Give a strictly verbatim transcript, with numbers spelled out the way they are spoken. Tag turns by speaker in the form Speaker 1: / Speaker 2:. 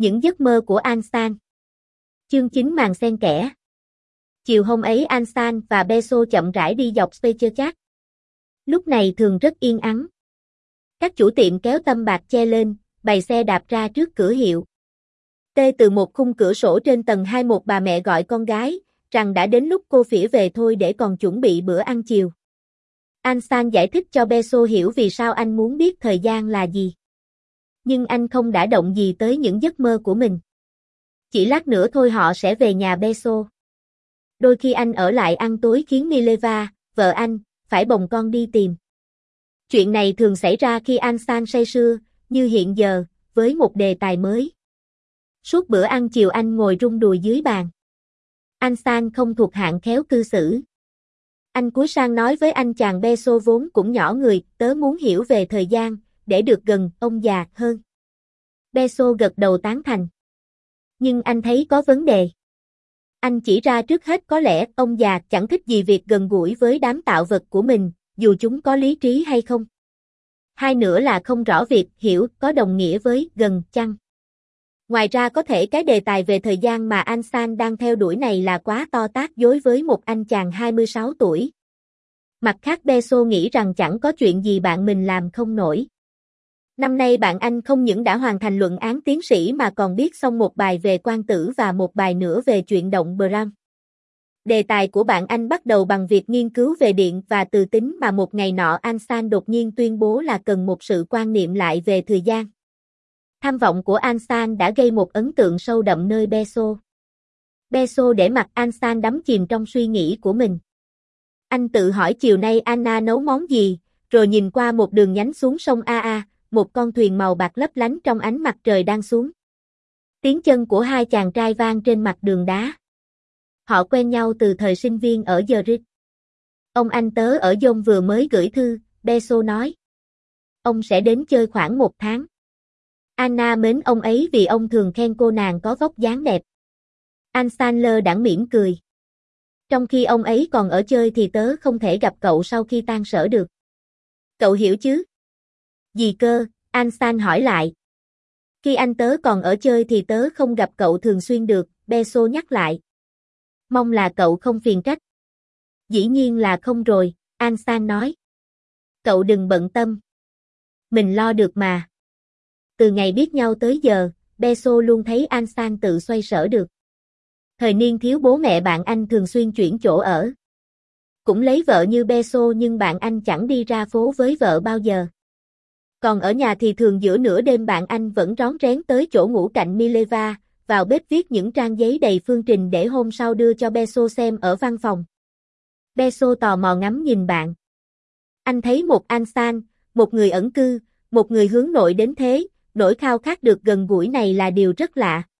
Speaker 1: Những giấc mơ của An-san. Chương chín màn xen kẽ. Chiều hôm ấy An-san và Beso chậm rãi đi dọc Speicherstadt. Lúc này thường rất yên ắng. Các chủ tiệm kéo tấm bạt che lên, bày xe đạp ra trước cửa hiệu. Tê từ một khung cửa sổ trên tầng hai một bà mẹ gọi con gái, rằng đã đến lúc cô phỉa về thôi để còn chuẩn bị bữa ăn chiều. An-san giải thích cho Beso hiểu vì sao anh muốn biết thời gian là gì. Nhưng anh không đã động gì tới những giấc mơ của mình. Chỉ lát nữa thôi họ sẽ về nhà Beso. Đôi khi anh ở lại ăn tối khiến Mileva, vợ anh, phải bồng con đi tìm. Chuyện này thường xảy ra khi An-san say sưa, như hiện giờ, với một đề tài mới. Suốt bữa ăn chiều anh ngồi rung đùi dưới bàn. An-san không thuộc hạng khéo cư xử. Anh cúi sang nói với anh chàng Beso vốn cũng nhỏ người, tớ muốn hiểu về thời gian, để được gần ông già hơn. Beso gật đầu tán thành. Nhưng anh thấy có vấn đề. Anh chỉ ra trước hết có lẽ ông già chẳng thích gì việc gần gũi với đám tạo vật của mình, dù chúng có lý trí hay không. Hai nữa là không rõ việc hiểu có đồng nghĩa với gần chăng. Ngoài ra có thể cái đề tài về thời gian mà An-san đang theo đuổi này là quá to tát đối với một anh chàng hai mươi sáu tuổi. Mặt khác Beso nghĩ rằng chẳng có chuyện gì bạn mình làm không nổi. Năm nay bạn anh không những đã hoàn thành luận án tiến sĩ mà còn viết xong một bài về quan tử và một bài nữa về chuyện động Bram. Đề tài của bạn anh bắt đầu bằng việc nghiên cứu về điện và từ tính mà một ngày nọ An-san đột nhiên tuyên bố là cần một sự quan niệm lại về thời gian. Tham vọng của An-san đã gây một ấn tượng sâu đậm nơi Beso. Beso để mặc An-san đắm chìm trong suy nghĩ của mình. Anh tự hỏi chiều nay Anna nấu món gì, rồi nhìn qua một đường nhánh xuống sông a a, một con thuyền màu bạc lấp lánh trong ánh mặt trời đang xuống. Tiếng chân của hai chàng trai vang trên mặt đường đá. Họ quen nhau từ thời sinh viên ở Zurich. Ông anh tớ ở Dông vừa mới gửi thư, Beso nói. Ông sẽ đến chơi khoảng một tháng. Anna mến ông ấy vì ông thường khen cô nàng có vóc dáng đẹp. An-san lơ đãng mỉm cười. Trong khi ông ấy còn ở chơi thì tớ không thể gặp cậu sau khi tan sở được. Cậu hiểu chứ? Gì cơ? An-san hỏi lại. Khi anh tớ còn ở chơi thì tớ không gặp cậu thường xuyên được, Beso nhắc lại. Mong là cậu không phiền trách. Dĩ nhiên là không rồi, An-san nói. Cậu đừng bận tâm. Mình lo được mà. Từ ngày biết nhau tới giờ, Beso luôn thấy An-san tự xoay sở được. Thời niên thiếu bố mẹ bạn anh thường xuyên chuyển chỗ ở. Cũng lấy vợ như Beso nhưng bạn anh chẳng đi ra phố với vợ bao giờ. Còn ở nhà thì thường giữa nửa đêm bạn anh vẫn rón rén tới chỗ ngủ cạnh Mileva, vào bếp viết những trang giấy đầy phương trình để hôm sau đưa cho Beso xem ở văn phòng. Beso tò mò ngắm nhìn bạn. Anh thấy một An-san, một người ẩn cư, một người hướng nội đến thế, nỗi khao khát được gần gũi này là điều rất lạ.